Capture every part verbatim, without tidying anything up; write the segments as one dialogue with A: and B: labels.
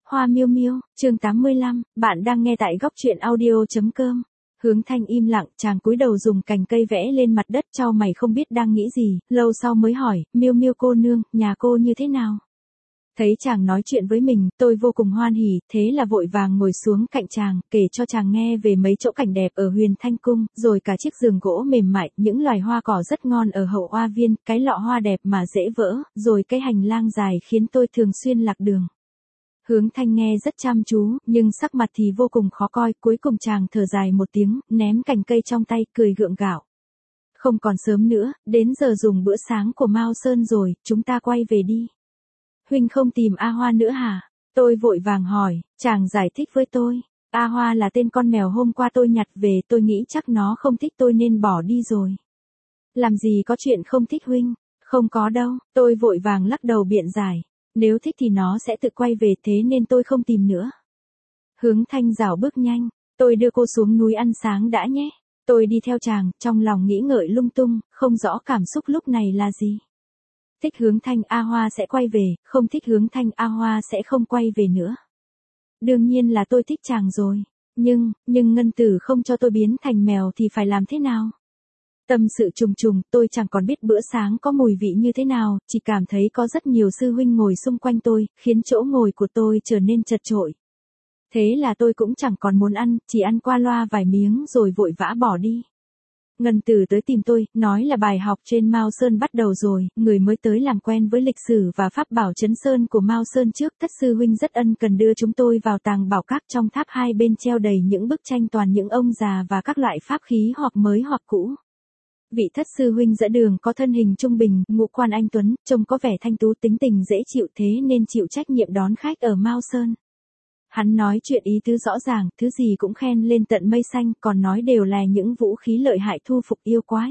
A: Hoa miêu miêu, chương tám mươi lăm, bạn đang nghe tại góc truyện audio chấm com. Hướng Thanh im lặng, chàng cúi đầu dùng cành cây vẽ lên mặt đất, chau mày không biết đang nghĩ gì, lâu sau mới hỏi, miêu miêu cô nương, nhà cô như thế nào? Thấy chàng nói chuyện với mình, tôi vô cùng hoan hỉ, thế là vội vàng ngồi xuống cạnh chàng, kể cho chàng nghe về mấy chỗ cảnh đẹp ở Huyền Thanh Cung, rồi cả chiếc giường gỗ mềm mại, những loài hoa cỏ rất ngon ở hậu hoa viên, cái lọ hoa đẹp mà dễ vỡ, rồi cái hành lang dài khiến tôi thường xuyên lạc đường. Hướng Thanh nghe rất chăm chú, nhưng sắc mặt thì vô cùng khó coi, cuối cùng chàng thở dài một tiếng, ném cành cây trong tay, cười gượng gạo. Không còn sớm nữa, đến giờ dùng bữa sáng của Mao Sơn rồi, chúng ta quay về đi. Huynh không tìm A Hoa nữa hả? Tôi vội vàng hỏi, chàng giải thích với tôi. A Hoa là tên con mèo hôm qua tôi nhặt về, tôi nghĩ chắc nó không thích tôi nên bỏ đi rồi. Làm gì có chuyện không thích huynh? Không có đâu, tôi vội vàng lắc đầu biện giải. Nếu thích thì nó sẽ tự quay về, thế nên tôi không tìm nữa. Hướng Thanh rảo bước nhanh, tôi đưa cô xuống núi ăn sáng đã nhé. Tôi đi theo chàng, trong lòng nghĩ ngợi lung tung, không rõ cảm xúc lúc này là gì. Thích Hướng Thanh, A Hoa sẽ quay về, không thích Hướng Thanh, A Hoa sẽ không quay về nữa. Đương nhiên là tôi thích chàng rồi, nhưng, nhưng Ngân Tử không cho tôi biến thành mèo thì phải làm thế nào? Tâm sự trùng trùng, tôi chẳng còn biết bữa sáng có mùi vị như thế nào, chỉ cảm thấy có rất nhiều sư huynh ngồi xung quanh tôi, khiến chỗ ngồi của tôi trở nên chật chội. Thế là tôi cũng chẳng còn muốn ăn, chỉ ăn qua loa vài miếng rồi vội vã bỏ đi. Ngân Tử tới tìm tôi, nói là bài học trên Mao Sơn bắt đầu rồi, người mới tới làm quen với lịch sử và pháp bảo Trấn Sơn của Mao Sơn trước. Thất sư huynh rất ân cần đưa chúng tôi vào tàng bảo các, trong tháp hai bên treo đầy những bức tranh toàn những ông già và các loại pháp khí hoặc mới hoặc cũ. Vị thất sư huynh dẫn đường có thân hình trung bình, ngũ quan anh tuấn, trông có vẻ thanh tú, tính tình dễ chịu, thế nên chịu trách nhiệm đón khách ở Mao Sơn. Hắn nói chuyện ý tứ rõ ràng, thứ gì cũng khen lên tận mây xanh, còn nói đều là những vũ khí lợi hại thu phục yêu quái.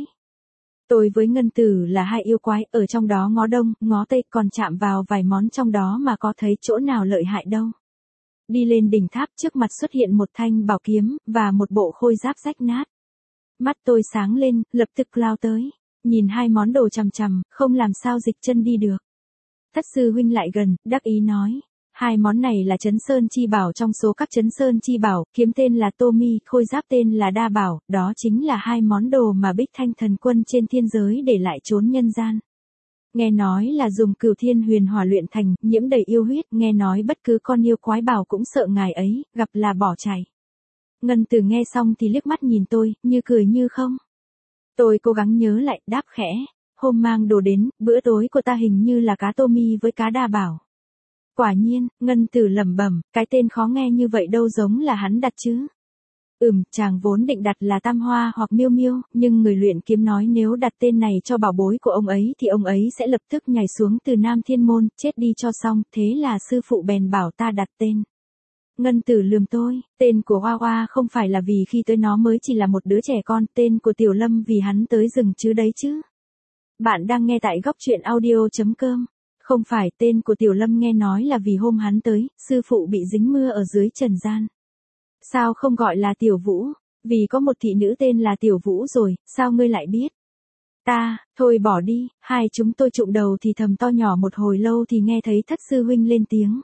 A: Tôi với Ngân Tử là hai yêu quái, ở trong đó ngó đông, ngó tây, còn chạm vào vài món trong đó mà có thấy chỗ nào lợi hại đâu. Đi lên đỉnh tháp, trước mặt xuất hiện một thanh bảo kiếm, và một bộ khôi giáp rách nát. Mắt tôi sáng lên, lập tức lao tới, nhìn hai món đồ chằm chằm, không làm sao dịch chân đi được. Thất sư huynh lại gần, đắc ý nói, hai món này là Trấn Sơn chi bảo trong số các Trấn Sơn chi bảo, kiếm tên là Tô Mi, khôi giáp tên là Đa Bảo, đó chính là hai món đồ mà Bích Thanh thần quân trên thiên giới để lại trốn nhân gian. Nghe nói là dùng Cửu Thiên Huyền Hỏa luyện thành, nhiễm đầy yêu huyết, nghe nói bất cứ con yêu quái bảo cũng sợ ngài ấy, gặp là bỏ chạy. Ngân Tử nghe xong thì liếc mắt nhìn tôi, như cười như không. Tôi cố gắng nhớ lại, đáp khẽ, hôm mang đồ đến, bữa tối của ta hình như là cá Tô Mi với cá Đa Bảo. Quả nhiên, Ngân Tử lẩm bẩm, cái tên khó nghe như vậy đâu giống là hắn đặt chứ. Ừm, chàng vốn định đặt là Tam Hoa hoặc Miêu Miêu, nhưng người luyện kiếm nói nếu đặt tên này cho bảo bối của ông ấy thì ông ấy sẽ lập tức nhảy xuống từ Nam Thiên Môn, chết đi cho xong, thế là sư phụ bèn bảo ta đặt tên. Ngân Tử lườm tôi, tên của Hoa Hoa không phải là vì khi tới nó mới chỉ là một đứa trẻ con, tên của Tiểu Lâm vì hắn tới rừng chứ đấy chứ. Bạn đang nghe tại góc truyện audio chấm com. Không phải, tên của Tiểu Lâm nghe nói là vì hôm hắn tới, sư phụ bị dính mưa ở dưới trần gian. Sao không gọi là Tiểu Vũ? Vì có một thị nữ tên là Tiểu Vũ rồi, sao ngươi lại biết? Ta, thôi bỏ đi, hai chúng tôi trụng đầu thì thầm to nhỏ một hồi lâu thì nghe thấy thất sư huynh lên tiếng.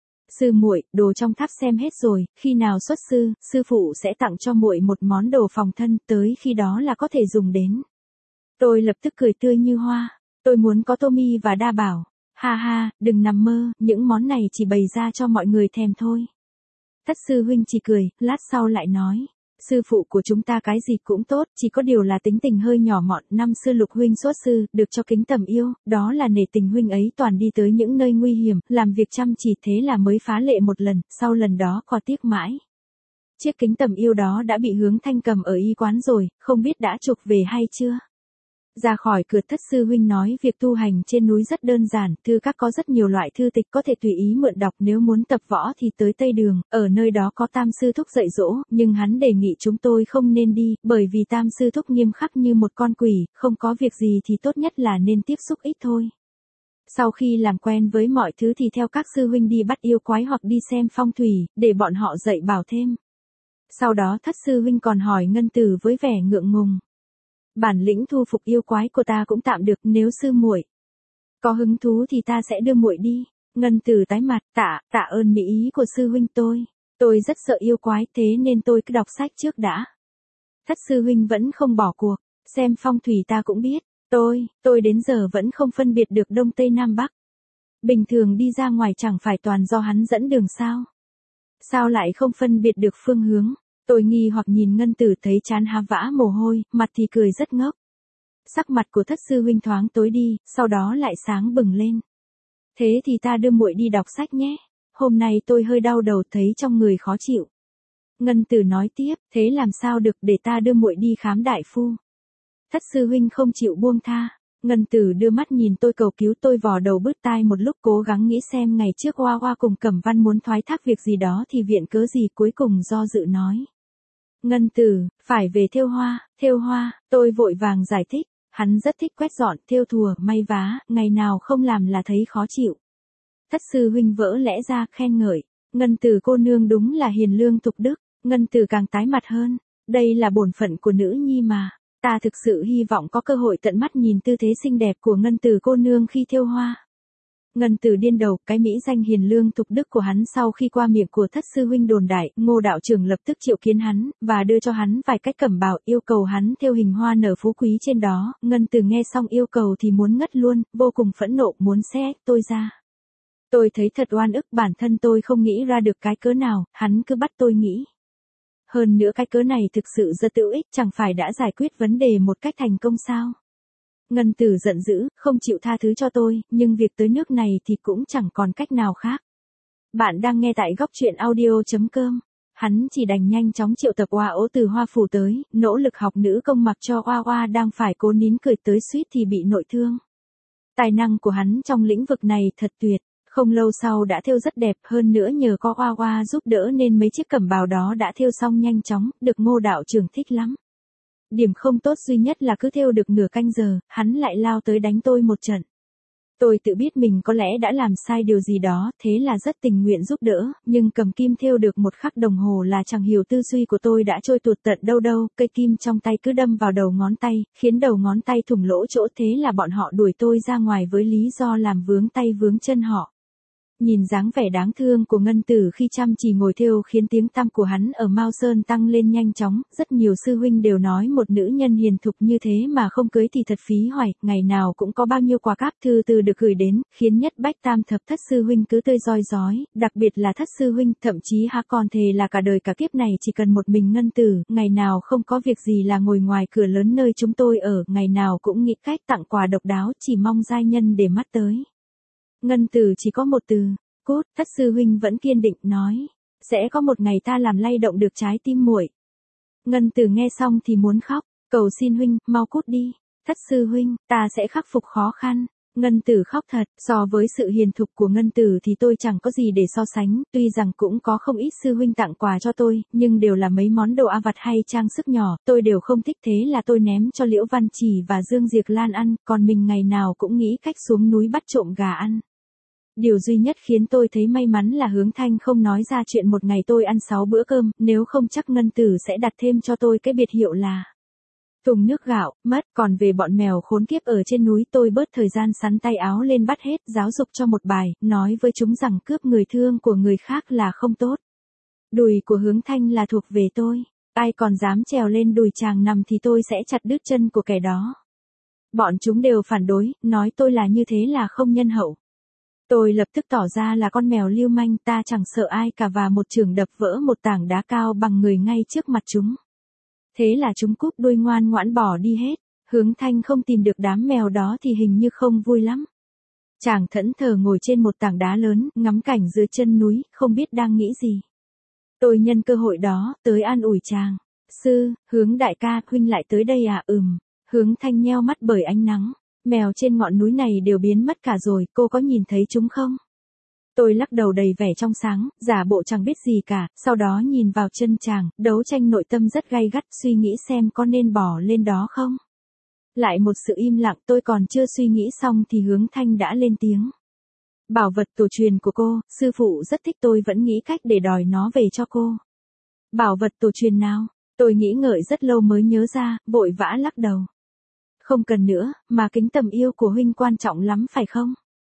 A: Sư muội, đồ trong tháp xem hết rồi, khi nào xuất sư, sư phụ sẽ tặng cho muội một món đồ phòng thân, tới khi đó là có thể dùng đến. Tôi lập tức cười tươi như hoa, tôi muốn có Tô Mi và Đa Bảo. Ha ha, đừng nằm mơ, những món này chỉ bày ra cho mọi người thèm thôi. Thất sư huynh chỉ cười, lát sau lại nói, sư phụ của chúng ta cái gì cũng tốt, chỉ có điều là tính tình hơi nhỏ mọn. Năm xưa Lục huynh xuất sư, được cho kính tầm yêu, đó là nể tình huynh ấy toàn đi tới những nơi nguy hiểm, làm việc chăm chỉ, thế là mới phá lệ một lần, sau lần đó có tiếc mãi. Chiếc kính tầm yêu đó đã bị Hướng Thanh cầm ở y quán rồi, không biết đã chuộc về hay chưa. Ra khỏi cửa, thất sư huynh nói việc tu hành trên núi rất đơn giản, thư các có rất nhiều loại thư tịch có thể tùy ý mượn đọc, nếu muốn tập võ thì tới Tây Đường, ở nơi đó có Tam sư thúc dạy dỗ, nhưng hắn đề nghị chúng tôi không nên đi, bởi vì Tam sư thúc nghiêm khắc như một con quỷ, không có việc gì thì tốt nhất là nên tiếp xúc ít thôi. Sau khi làm quen với mọi thứ thì theo các sư huynh đi bắt yêu quái hoặc đi xem phong thủy, để bọn họ dạy bảo thêm. Sau đó thất sư huynh còn hỏi Ngân Tử với vẻ ngượng ngùng. Bản lĩnh thu phục yêu quái của ta cũng tạm được, nếu sư muội có hứng thú thì ta sẽ đưa muội đi. Ngân Tử tái mặt, tạ, tạ ơn mỹ ý của sư huynh tôi. Tôi rất sợ yêu quái thế nên tôi cứ đọc sách trước đã. Thất sư huynh vẫn không bỏ cuộc, xem phong thủy ta cũng biết. Tôi, tôi đến giờ vẫn không phân biệt được Đông Tây Nam Bắc. Bình thường đi ra ngoài chẳng phải toàn do hắn dẫn đường sao? Sao lại không phân biệt được phương hướng? Tôi nghi hoặc nhìn Ngân Tử thấy chán há vã mồ hôi, mặt thì cười rất ngốc. Sắc mặt của thất sư huynh thoáng tối đi, sau đó lại sáng bừng lên. Thế thì ta đưa muội đi đọc sách nhé. Hôm nay tôi hơi đau đầu thấy trong người khó chịu. Ngân Tử nói tiếp, thế làm sao được để ta đưa muội đi khám đại phu. Thất sư huynh không chịu buông tha. Ngân Tử đưa mắt nhìn tôi cầu cứu, tôi vò đầu bứt tai một lúc cố gắng nghĩ xem ngày trước Hoa Hoa cùng Cẩm Văn muốn thoái thác việc gì đó thì viện cớ gì, cuối cùng do dự nói. Ngân Tử, phải về thêu hoa, thêu hoa, tôi vội vàng giải thích, hắn rất thích quét dọn, thêu thùa, may vá, ngày nào không làm là thấy khó chịu. Thất sư huynh vỡ lẽ ra khen ngợi, Ngân Tử cô nương đúng là hiền lương thục đức. Ngân Tử càng tái mặt hơn, đây là bổn phận của nữ nhi mà. Ta thực sự hy vọng có cơ hội tận mắt nhìn tư thế xinh đẹp của Ngân Tử cô nương khi thêu hoa. Ngân Tử điên đầu, cái mỹ danh hiền lương thục đức của hắn sau khi qua miệng của thất sư huynh đồn đại, Ngô đạo trưởng lập tức triệu kiến hắn, và đưa cho hắn vài cách cẩm bào, yêu cầu hắn thêu hình hoa nở phú quý trên đó. Ngân Tử nghe xong yêu cầu thì muốn ngất luôn, vô cùng phẫn nộ, muốn xé tôi ra. Tôi thấy thật oan ức, bản thân tôi không nghĩ ra được cái cớ nào, hắn cứ bắt tôi nghĩ. Hơn nữa cái cớ này thực sự rất hữu ích, chẳng phải đã giải quyết vấn đề một cách thành công sao? Ngân Tử giận dữ, không chịu tha thứ cho tôi, nhưng việc tới nước này thì cũng chẳng còn cách nào khác. Bạn đang nghe tại góc truyện audio chấm com. Hắn chỉ đành nhanh chóng triệu tập Oa Ố từ Hoa Phủ tới, nỗ lực học nữ công mặc cho Oa Oa đang phải cố nín cười tới suýt thì bị nội thương. Tài năng của hắn trong lĩnh vực này thật tuyệt. Không lâu sau đã thêu rất đẹp, hơn nữa nhờ có Oa Oa giúp đỡ nên mấy chiếc cẩm bào đó đã thêu xong nhanh chóng, được Ngô đạo trưởng thích lắm. Điểm không tốt duy nhất là cứ thêu được nửa canh giờ, hắn lại lao tới đánh tôi một trận. Tôi tự biết mình có lẽ đã làm sai điều gì đó, thế là rất tình nguyện giúp đỡ, nhưng cầm kim thêu được một khắc đồng hồ là chẳng hiểu tư duy của tôi đã trôi tuột tận đâu đâu, cây kim trong tay cứ đâm vào đầu ngón tay, khiến đầu ngón tay thủng lỗ chỗ, thế là bọn họ đuổi tôi ra ngoài với lý do làm vướng tay vướng chân họ. Nhìn dáng vẻ đáng thương của Ngân Tử khi chăm chỉ ngồi thêu khiến tiếng tăm của hắn ở Mao Sơn tăng lên nhanh chóng, rất nhiều sư huynh đều nói một nữ nhân hiền thục như thế mà không cưới thì thật phí hoài, ngày nào cũng có bao nhiêu quà cáp thư từ được gửi đến, khiến nhất bách tam thập thất sư huynh cứ tươi roi rói, đặc biệt là thất sư huynh, thậm chí há còn thề là cả đời cả kiếp này chỉ cần một mình Ngân Tử, ngày nào không có việc gì là ngồi ngoài cửa lớn nơi chúng tôi ở, ngày nào cũng nghĩ cách tặng quà độc đáo, chỉ mong giai nhân để mắt tới. Ngân Tử chỉ có một từ, cút. Thất sư huynh vẫn kiên định nói, sẽ có một ngày ta làm lay động được trái tim muội. Ngân Tử nghe xong thì muốn khóc, cầu xin huynh, mau cút đi. Thất sư huynh, ta sẽ khắc phục khó khăn. Ngân Tử khóc thật, so với sự hiền thục của Ngân Tử thì tôi chẳng có gì để so sánh, tuy rằng cũng có không ít sư huynh tặng quà cho tôi, nhưng đều là mấy món đồ a vặt hay trang sức nhỏ, tôi đều không thích, thế là tôi ném cho Liễu Văn Chỉ và Dương Diệc Lan ăn, còn mình ngày nào cũng nghĩ cách xuống núi bắt trộm gà ăn. Điều duy nhất khiến tôi thấy may mắn là Hướng Thanh không nói ra chuyện một ngày tôi ăn sáu bữa cơm, nếu không chắc Ngân Tử sẽ đặt thêm cho tôi cái biệt hiệu là thùng nước gạo, mất. Còn về bọn mèo khốn kiếp ở trên núi, tôi bớt thời gian sắn tay áo lên bắt hết, giáo dục cho một bài, nói với chúng rằng cướp người thương của người khác là không tốt. Đùi của Hướng Thanh là thuộc về tôi, ai còn dám trèo lên đùi chàng nằm thì tôi sẽ chặt đứt chân của kẻ đó. Bọn chúng đều phản đối, nói tôi là như thế là không nhân hậu. Tôi lập tức tỏ ra là con mèo lưu manh, ta chẳng sợ ai cả, và một chưởng đập vỡ một tảng đá cao bằng người ngay trước mặt chúng. Thế là chúng cúp đuôi ngoan ngoãn bỏ đi hết. Hướng Thanh không tìm được đám mèo đó thì hình như không vui lắm. Chàng thẫn thờ ngồi trên một tảng đá lớn, ngắm cảnh dưới chân núi, không biết đang nghĩ gì. Tôi nhân cơ hội đó, tới an ủi chàng. Sư, Hướng đại ca, huynh lại tới đây à? Ừm. Hướng Thanh nheo mắt bởi ánh nắng. Mèo trên ngọn núi này đều biến mất cả rồi, cô có nhìn thấy chúng không? Tôi lắc đầu đầy vẻ trong sáng, giả bộ chẳng biết gì cả, sau đó nhìn vào chân chàng, đấu tranh nội tâm rất gay gắt, suy nghĩ xem có nên bỏ lên đó không. Lại một sự im lặng, tôi còn chưa suy nghĩ xong thì Hướng Thanh đã lên tiếng. Bảo vật tổ truyền của cô, sư phụ rất thích, tôi vẫn nghĩ cách để đòi nó về cho cô. Bảo vật tổ truyền nào? Tôi nghĩ ngợi rất lâu mới nhớ ra, vội vã lắc đầu. Không cần nữa, mà kính tầm yêu của huynh quan trọng lắm phải không?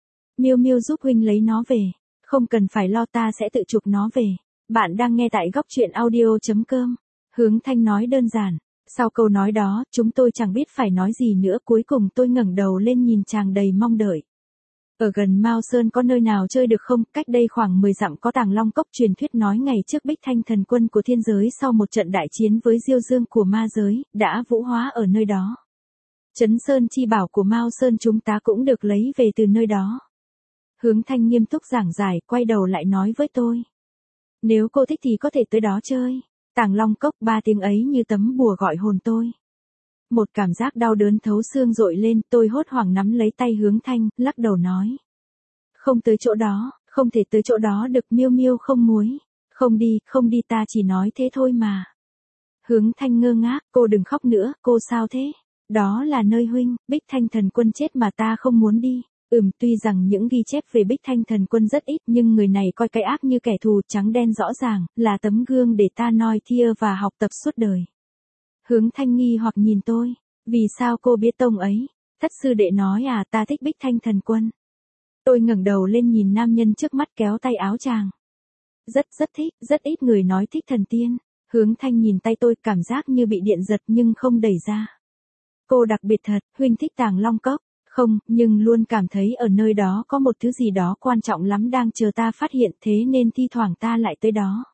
A: Miu Miu giúp huynh lấy nó về. Không cần phải lo, ta sẽ tự chụp nó về. Bạn đang nghe tại góc truyện audio.com. Hướng Thanh nói đơn giản. Sau câu nói đó, chúng tôi chẳng biết phải nói gì nữa, cuối cùng tôi ngẩng đầu lên nhìn chàng đầy mong đợi. Ở gần Mao Sơn có nơi nào chơi được không? Cách đây khoảng mười dặm có Tàng Long Cốc, truyền thuyết nói ngày trước Bích Thanh thần quân của thiên giới sau một trận đại chiến với Diêu Dương của ma giới, đã vũ hóa ở nơi đó. Trấn Sơn chi bảo của Mao Sơn chúng ta cũng được lấy về từ nơi đó. Hướng Thanh nghiêm túc giảng giải, quay đầu lại nói với tôi. Nếu cô thích thì có thể tới đó chơi. Tàng Long Cốc, ba tiếng ấy như tấm bùa gọi hồn tôi. Một cảm giác đau đớn thấu xương dội lên, tôi hốt hoảng nắm lấy tay Hướng Thanh, lắc đầu nói. Không tới chỗ đó, không thể tới chỗ đó được, Miu Miu không muốn. Không đi, không đi, ta chỉ nói thế thôi mà. Hướng Thanh ngơ ngác, cô đừng khóc nữa, cô sao thế? Đó là nơi huynh, Bích Thanh thần quân chết mà ta không muốn đi. Ừm, tuy rằng những ghi chép về Bích Thanh thần quân rất ít, nhưng người này coi cái ác như kẻ thù, trắng đen rõ ràng, là tấm gương để ta noi theo và học tập suốt đời. Hướng Thanh nghi hoặc nhìn tôi. Vì sao cô biết tông ấy? Thất sư đệ nói à, ta thích Bích Thanh thần quân. Tôi ngẩng đầu lên nhìn nam nhân trước mắt kéo tay áo chàng. Rất rất thích, rất ít người nói thích thần tiên. Hướng Thanh nhìn tay tôi, cảm giác như bị điện giật nhưng không đẩy ra. Cô đặc biệt thật, huynh thích Tàng Long Cốc. Không, nhưng luôn cảm thấy ở nơi đó có một thứ gì đó quan trọng lắm đang chờ ta phát hiện, thế nên thi thoảng ta lại tới đó.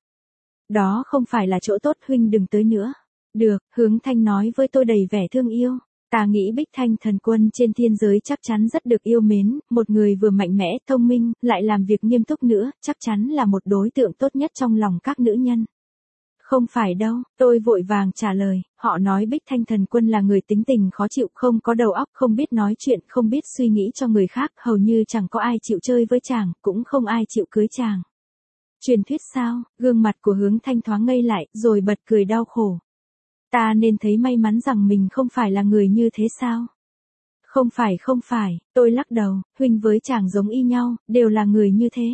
A: Đó không phải là chỗ tốt, huynh đừng tới nữa. Được, Hướng Thanh nói với tôi đầy vẻ thương yêu. Ta nghĩ Bích Thanh thần quân trên thiên giới chắc chắn rất được yêu mến, một người vừa mạnh mẽ, thông minh, lại làm việc nghiêm túc nữa, chắc chắn là một đối tượng tốt nhất trong lòng các nữ nhân. Không phải đâu, tôi vội vàng trả lời, họ nói Bích Thanh thần quân là người tính tình khó chịu, không có đầu óc, không biết nói chuyện, không biết suy nghĩ cho người khác, hầu như chẳng có ai chịu chơi với chàng, cũng không ai chịu cưới chàng. Truyền thuyết sao? Gương mặt của Hướng Thanh thoáng ngây lại, rồi bật cười đau khổ. Ta nên thấy may mắn rằng mình không phải là người như thế sao? Không phải không phải, tôi lắc đầu, huynh với chàng giống y nhau, đều là người như thế.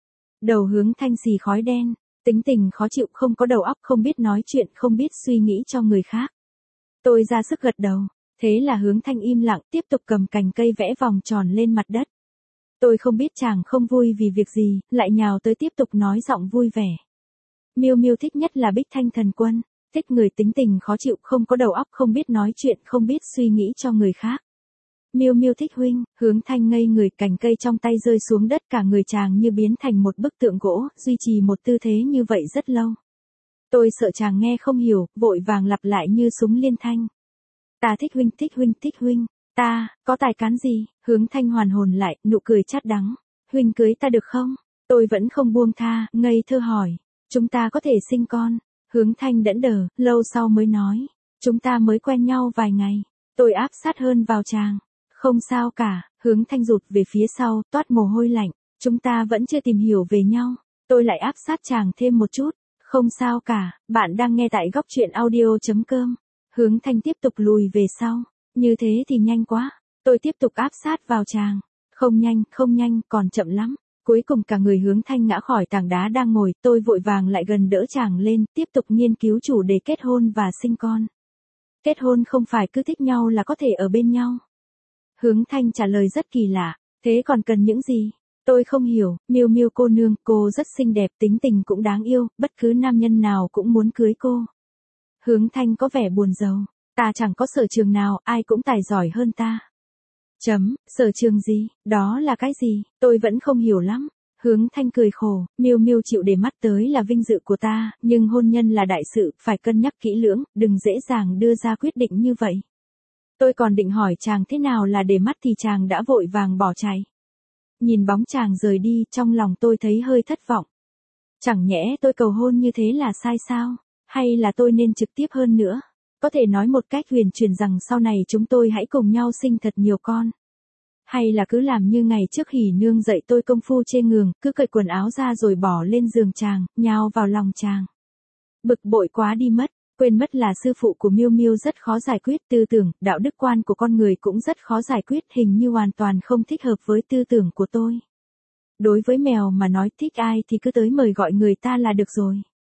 A: Đầu Hướng Thanh xì khói đen. Tính tình khó chịu, không có đầu óc, không biết nói chuyện, không biết suy nghĩ cho người khác. Tôi ra sức gật đầu. Thế là Hướng Thanh im lặng, tiếp tục cầm cành cây vẽ vòng tròn lên mặt đất. Tôi không biết chàng không vui vì việc gì, lại nhào tới tiếp tục nói giọng vui vẻ. Miu Miu thích nhất là Bích Thanh thần quân, thích người tính tình khó chịu, không có đầu óc, không biết nói chuyện, không biết suy nghĩ cho người khác. Miu Miu thích huynh. Hướng Thanh ngây người, cành cây trong tay rơi xuống đất, cả người chàng như biến thành một bức tượng gỗ, duy trì một tư thế như vậy rất lâu. Tôi sợ chàng nghe không hiểu, vội vàng lặp lại như súng liên thanh. Ta thích huynh, thích huynh, thích huynh. Ta, có tài cán gì? Hướng Thanh hoàn hồn lại, nụ cười chát đắng. Huynh cưới ta được không? Tôi vẫn không buông tha, ngây thơ hỏi. Chúng ta có thể sinh con. Hướng Thanh đẫn đờ, lâu sau mới nói. Chúng ta mới quen nhau vài ngày. Tôi áp sát hơn vào chàng. Không sao cả, Hướng Thanh rụt về phía sau, toát mồ hôi lạnh. Chúng ta vẫn chưa tìm hiểu về nhau. Tôi lại áp sát chàng thêm một chút. Không sao cả, bạn đang nghe tại góc truyện audio.com. Hướng Thanh tiếp tục lùi về sau. Như thế thì nhanh quá. Tôi tiếp tục áp sát vào chàng. Không nhanh, không nhanh, còn chậm lắm. Cuối cùng cả người Hướng Thanh ngã khỏi tảng đá đang ngồi, tôi vội vàng lại gần đỡ chàng lên, tiếp tục nghiên cứu chủ đề kết hôn và sinh con. Kết hôn không phải cứ thích nhau là có thể ở bên nhau. Hướng Thanh trả lời rất kỳ lạ, thế còn cần những gì? Tôi không hiểu, Miu Miu cô nương, cô rất xinh đẹp, tính tình cũng đáng yêu, bất cứ nam nhân nào cũng muốn cưới cô. Hướng Thanh có vẻ buồn rầu, ta chẳng có sở trường nào, ai cũng tài giỏi hơn ta. Chấm, sở trường gì, đó là cái gì, tôi vẫn không hiểu lắm. Hướng Thanh cười khổ, Miu Miu chịu để mắt tới là vinh dự của ta, nhưng hôn nhân là đại sự, phải cân nhắc kỹ lưỡng, đừng dễ dàng đưa ra quyết định như vậy. Tôi còn định hỏi chàng thế nào là để mắt thì chàng đã vội vàng bỏ chạy. Nhìn bóng chàng rời đi, trong lòng tôi thấy hơi thất vọng. Chẳng nhẽ tôi cầu hôn như thế là sai sao? Hay là tôi nên trực tiếp hơn nữa? Có thể nói một cách huyền truyền rằng sau này chúng tôi hãy cùng nhau sinh thật nhiều con. Hay là cứ làm như ngày trước Hỉ nương dạy tôi công phu chê ngường, cứ cởi quần áo ra rồi bỏ lên giường chàng, nhào vào lòng chàng. Bực bội quá đi mất, quên mất là sư phụ của Miu Miu rất khó giải quyết, tư tưởng, đạo đức quan của con người cũng rất khó giải quyết, hình như hoàn toàn không thích hợp với tư tưởng của tôi. Đối với mèo mà nói thích ai thì cứ tới mời gọi người ta là được rồi.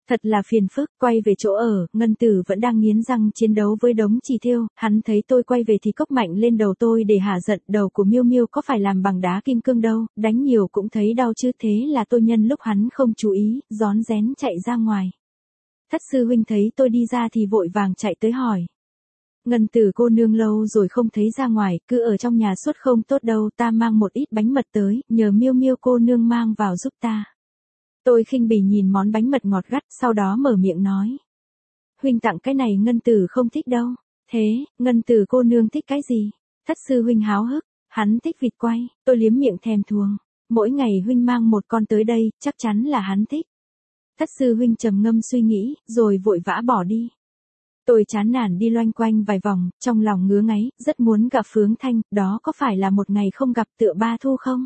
A: Thật là phiền phức, quay về chỗ ở, Ngân Tử vẫn đang nghiến răng chiến đấu với đống chì thêu, hắn thấy tôi quay về thì cốc mạnh lên đầu tôi để hả giận, đầu của Miêu Miêu có phải làm bằng đá kim cương đâu, đánh nhiều cũng thấy đau chứ, thế là tôi nhân lúc hắn không chú ý, rón rén chạy ra ngoài. Thất sư huynh thấy tôi đi ra thì vội vàng chạy tới hỏi. Ngân Tử cô nương lâu rồi không thấy ra ngoài, cứ ở trong nhà suốt không tốt đâu, ta mang một ít bánh mật tới, nhờ Miêu Miêu cô nương mang vào giúp ta. Tôi khinh bỉ nhìn món bánh mật ngọt gắt, sau đó mở miệng nói. Huynh tặng cái này Ngân Tử không thích đâu. Thế, Ngân Tử cô nương thích cái gì? Thất sư huynh háo hức, hắn thích vịt quay, tôi liếm miệng thèm thuồng. Mỗi ngày huynh mang một con tới đây, chắc chắn là hắn thích. Thất sư huynh trầm ngâm suy nghĩ, rồi vội vã bỏ đi. Tôi chán nản đi loanh quanh vài vòng, trong lòng ngứa ngáy, rất muốn gặp Phướng Thanh, đó có phải là một ngày không gặp tựa ba thu không?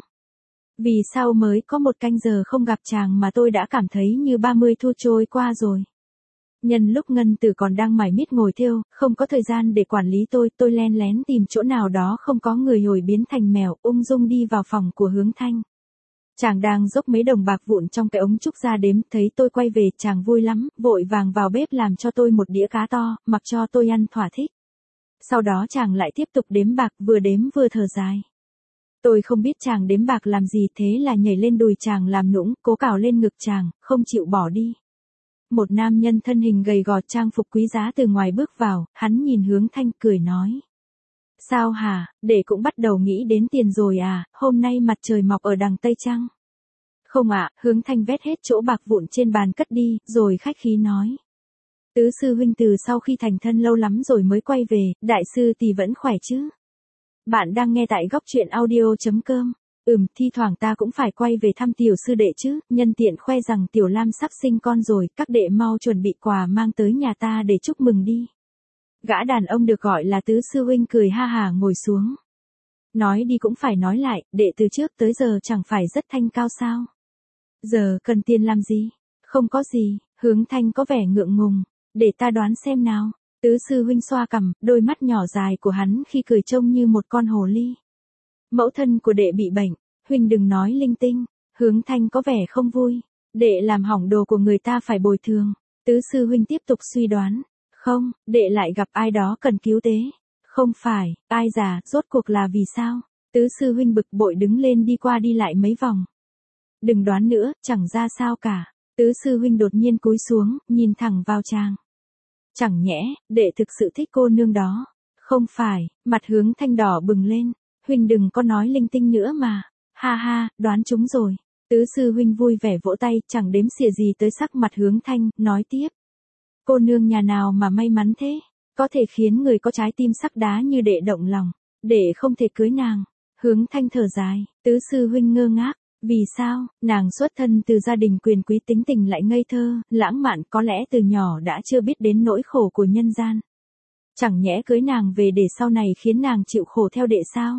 A: Vì sao mới có một canh giờ không gặp chàng mà tôi đã cảm thấy như ba mươi thu trôi qua rồi. Nhân lúc Ngân Tử còn đang mải miết ngồi thêu, không có thời gian để quản lý tôi, tôi len lén tìm chỗ nào đó không có người hồi biến thành mèo, ung dung đi vào phòng của Hướng Thanh. Chàng đang dốc mấy đồng bạc vụn trong cái ống trúc ra đếm, thấy tôi quay về, chàng vui lắm, vội vàng vào bếp làm cho tôi một đĩa cá to, mặc cho tôi ăn thỏa thích. Sau đó chàng lại tiếp tục đếm bạc, vừa đếm vừa thở dài. Tôi không biết chàng đếm bạc làm gì, thế là nhảy lên đùi chàng làm nũng, cố cào lên ngực chàng, không chịu bỏ đi. Một nam nhân thân hình gầy gò trang phục quý giá từ ngoài bước vào, hắn nhìn Hướng Thanh cười nói. Sao hả, đệ cũng bắt đầu nghĩ đến tiền rồi à, hôm nay mặt trời mọc ở đằng Tây Trăng. Không ạ, Hướng Thanh vét hết chỗ bạc vụn trên bàn cất đi, rồi khách khí nói. Tứ sư huynh từ sau khi thành thân lâu lắm rồi mới quay về, đại sư thì vẫn khỏe chứ. Bạn đang nghe tại góc truyện audio.com. Ừm, thi thoảng ta cũng phải quay về thăm tiểu sư đệ chứ, nhân tiện khoe rằng tiểu Lam sắp sinh con rồi, các đệ mau chuẩn bị quà mang tới nhà ta để chúc mừng đi. Gã đàn ông được gọi là tứ sư huynh cười ha hà ngồi xuống. Nói đi cũng phải nói lại, đệ từ trước tới giờ chẳng phải rất thanh cao sao. Giờ cần tiền làm gì? Không có gì, Hướng Thanh có vẻ ngượng ngùng, để ta đoán xem nào. Tứ sư huynh xoa cằm, đôi mắt nhỏ dài của hắn khi cười trông như một con hồ ly. Mẫu thân của đệ bị bệnh, huynh đừng nói linh tinh. Hướng Thanh có vẻ không vui, đệ làm hỏng đồ của người ta phải bồi thường. Tứ sư huynh tiếp tục suy đoán, không, đệ lại gặp ai đó cần cứu tế. Không phải, ai già, rốt cuộc là vì sao? Tứ sư huynh bực bội đứng lên đi qua đi lại mấy vòng. Đừng đoán nữa, chẳng ra sao cả. Tứ sư huynh đột nhiên cúi xuống, nhìn thẳng vào chàng. Chẳng nhẽ, đệ thực sự thích cô nương đó. Không phải, mặt Hướng Thanh đỏ bừng lên. Huynh đừng có nói linh tinh nữa mà. Ha ha, đoán chúng rồi. Tứ sư huynh vui vẻ vỗ tay, chẳng đếm xỉa gì tới sắc mặt Hướng Thanh, nói tiếp. Cô nương nhà nào mà may mắn thế, có thể khiến người có trái tim sắc đá như đệ động lòng, đệ không thể cưới nàng. Hướng Thanh thở dài, tứ sư huynh ngơ ngác. Vì sao, nàng xuất thân từ gia đình quyền quý tính tình lại ngây thơ, lãng mạn, có lẽ từ nhỏ đã chưa biết đến nỗi khổ của nhân gian. Chẳng nhẽ cưới nàng về để sau này khiến nàng chịu khổ theo đệ sao?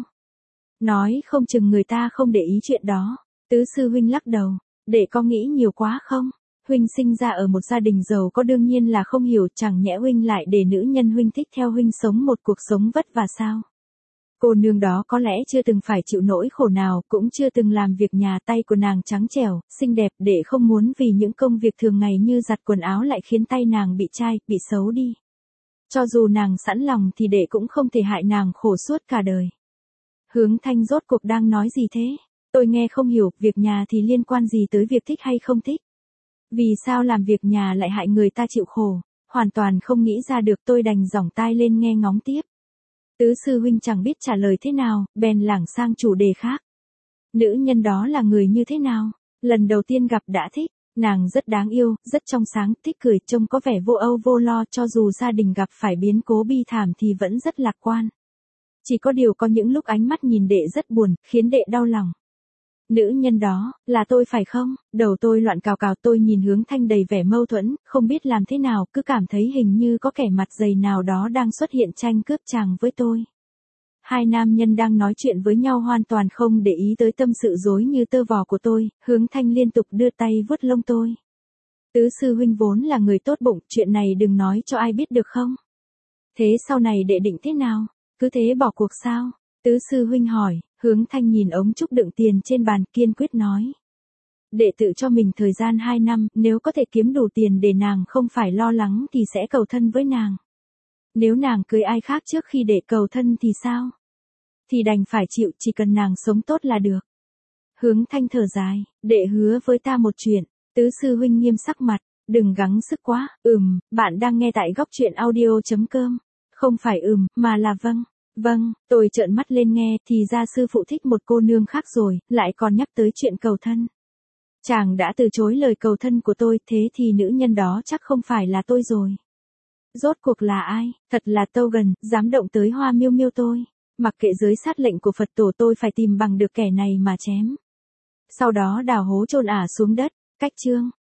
A: Nói không chừng người ta không để ý chuyện đó. Tứ sư huynh lắc đầu, đệ có nghĩ nhiều quá không? Huynh sinh ra ở một gia đình giàu có đương nhiên là không hiểu, chẳng nhẽ huynh lại để nữ nhân huynh thích theo huynh sống một cuộc sống vất vả sao? Cô nương đó có lẽ chưa từng phải chịu nỗi khổ nào, cũng chưa từng làm việc nhà, tay của nàng trắng trẻo, xinh đẹp, để không muốn vì những công việc thường ngày như giặt quần áo lại khiến tay nàng bị chai, bị xấu đi. Cho dù nàng sẵn lòng thì đệ cũng không thể hại nàng khổ suốt cả đời. Hướng Thanh rốt cuộc đang nói gì thế? Tôi nghe không hiểu, việc nhà thì liên quan gì tới việc thích hay không thích? Vì sao làm việc nhà lại hại người ta chịu khổ? Hoàn toàn không nghĩ ra được, tôi đành giỏng tai lên nghe ngóng tiếp. Tứ sư huynh chẳng biết trả lời thế nào, bèn lảng sang chủ đề khác. Nữ nhân đó là người như thế nào? Lần đầu tiên gặp đã thích, nàng rất đáng yêu, rất trong sáng, thích cười, trông có vẻ vô âu vô lo, cho dù gia đình gặp phải biến cố bi thảm thì vẫn rất lạc quan. Chỉ có điều có những lúc ánh mắt nhìn đệ rất buồn, khiến đệ đau lòng. Nữ nhân đó, là tôi phải không? Đầu tôi loạn cào cào, tôi nhìn Hướng Thanh đầy vẻ mâu thuẫn, không biết làm thế nào, cứ cảm thấy hình như có kẻ mặt dày nào đó đang xuất hiện tranh cướp chàng với tôi. Hai nam nhân đang nói chuyện với nhau hoàn toàn không để ý tới tâm sự rối như tơ vò của tôi, Hướng Thanh liên tục đưa tay vuốt lông tôi. Tứ sư huynh vốn là người tốt bụng, chuyện này đừng nói cho ai biết được không? Thế sau này đệ định thế nào? Cứ thế bỏ cuộc sao? Tứ sư huynh hỏi. Hướng Thanh nhìn ống trúc đựng tiền trên bàn, kiên quyết nói. đệ tự cho mình thời gian hai năm, nếu có thể kiếm đủ tiền để nàng không phải lo lắng thì sẽ cầu thân với nàng. Nếu nàng cưới ai khác trước khi đệ cầu thân thì sao? Thì đành phải chịu, chỉ cần nàng sống tốt là được. Hướng Thanh thở dài, đệ hứa với ta một chuyện. Tứ sư huynh nghiêm sắc mặt, đừng gắng sức quá. Ừm, bạn đang nghe tại góc truyện audio.com. Không phải ừm, mà là vâng. Vâng, tôi trợn mắt lên nghe, thì ra sư phụ thích một cô nương khác rồi, lại còn nhắc tới chuyện cầu thân. Chàng đã từ chối lời cầu thân của tôi, thế thì nữ nhân đó chắc không phải là tôi rồi. Rốt cuộc là ai? Thật là tâu gần, dám động tới Hoa Miêu Miêu tôi. Mặc kệ dưới sát lệnh của Phật tổ, tôi phải tìm bằng được kẻ này mà chém. Sau đó đào hố chôn ả xuống đất. Cách chương